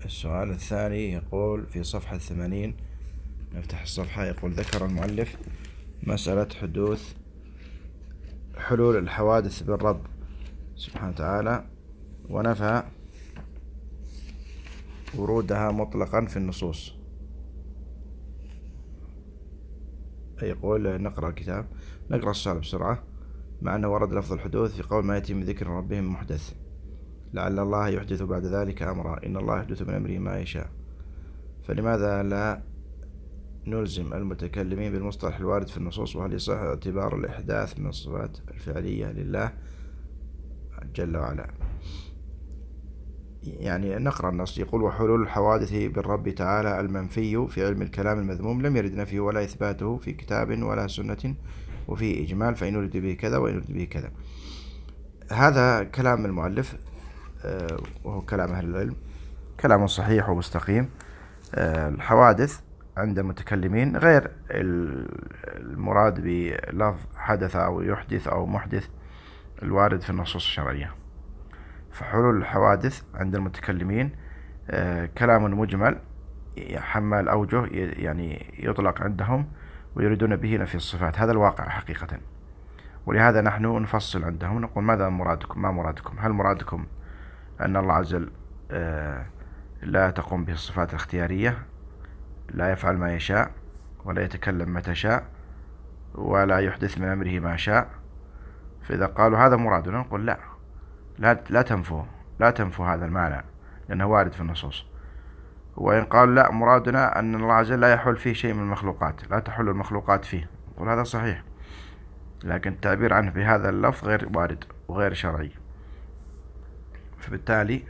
السؤال الثاني يقول في صفحة 80، نفتح الصفحة. يقول: ذكر المؤلف مسألة حلول الحوادث بالرب سبحانه وتعالى، ونفى ورودها مطلقا في النصوص. يقول: نقرأ الكتاب، نقرأ السؤال بسرعة. مع أنه ورد لفظ الحدوث في قول: ما يأتي من ذكر ربهم محدث، لعل الله يحدث بعد ذلك أمرا، إن الله يحدث من أمره ما يشاء. فلماذا لا نلزم المتكلمين بالمصطلح الوارد في النصوص؟ وهل يصح اعتبار الإحداث من الصفات الفعلية لله جل وعلا؟ يعني نقرأ النص. يقول: وحلول الحوادث بالرب تعالى المنفي في علم الكلام المذموم لم يرد نفيه ولا إثباته في كتاب ولا سنة، وفيه إجمال، فإن يرد به كذا وإن يرد به كذا. هذا كلام المؤلف، وهو كلام أهل العلم، كلام صحيح ومستقيم. الحوادث عند المتكلمين غير المراد بلفظ حدث أو يحدث أو محدث الوارد في النصوص الشرعية. فحلول الحوادث عند المتكلمين كلام مجمل حمال أوجه، يعني يطلق عندهم ويريدون به نفي الصفات. هذا الواقع حقيقة، ولهذا نحن نفصل عندهم، نقول: ماذا مرادكم؟ ما مرادكم؟ هل مرادكم أن الله عز وجل لا تقوم به الصفات الاختيارية، لا يفعل ما يشاء ولا يتكلم متى شاء ولا يحدث من أمره ما شاء؟ فإذا قالوا هذا مرادنا نقول: لا تنفوا هذا المعنى، لأنه وارد في النصوص. وإن قال لا، مرادنا أن الله عز وجل لا يحول فيه شيء من المخلوقات، لا تحل المخلوقات فيه، نقول هذا صحيح، لكن التعبير عنه بهذا اللفظ غير وارد وغير شرعي. فبالتالي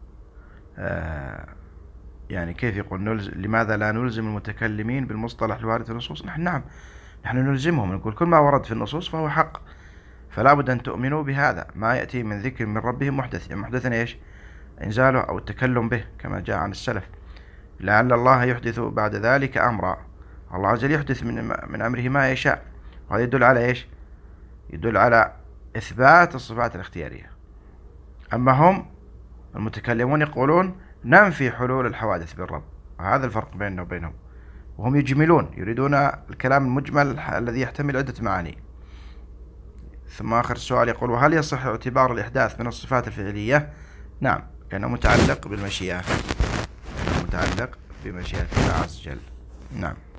يعني كيف يقول لماذا لا نلزم المتكلمين بالمصطلح الوارد في النصوص؟ نحن نلزمهم، نقول: كل ما ورد في النصوص فهو حق، فلا بد أن تؤمنوا بهذا. ما يأتي من ذكر من ربهم محدث، يعني محدثا إيش؟ إنزاله أو التكلم به، كما جاء عن السلف. لعل الله يحدث بعد ذلك أمرا، الله عز وجل يحدث من أمره ما يشاء. وهذا يدل على إيش؟ يدل على إثبات الصفات الاختيارية. أما هم المتكلمون يقولون: ننفي حلول الحوادث بالرب، وهذا الفرق بيننا وبينهم. وهم يجملون، يريدون الكلام المجمل الذي يحتمل عدة معاني. ثم آخر السؤال يقول: وهل يصح اعتبار الإحداث من الصفات الفعلية؟ نعم، لأنه متعلق بالمشيئة، متعلق بمشيئة الله عز وجل. نعم.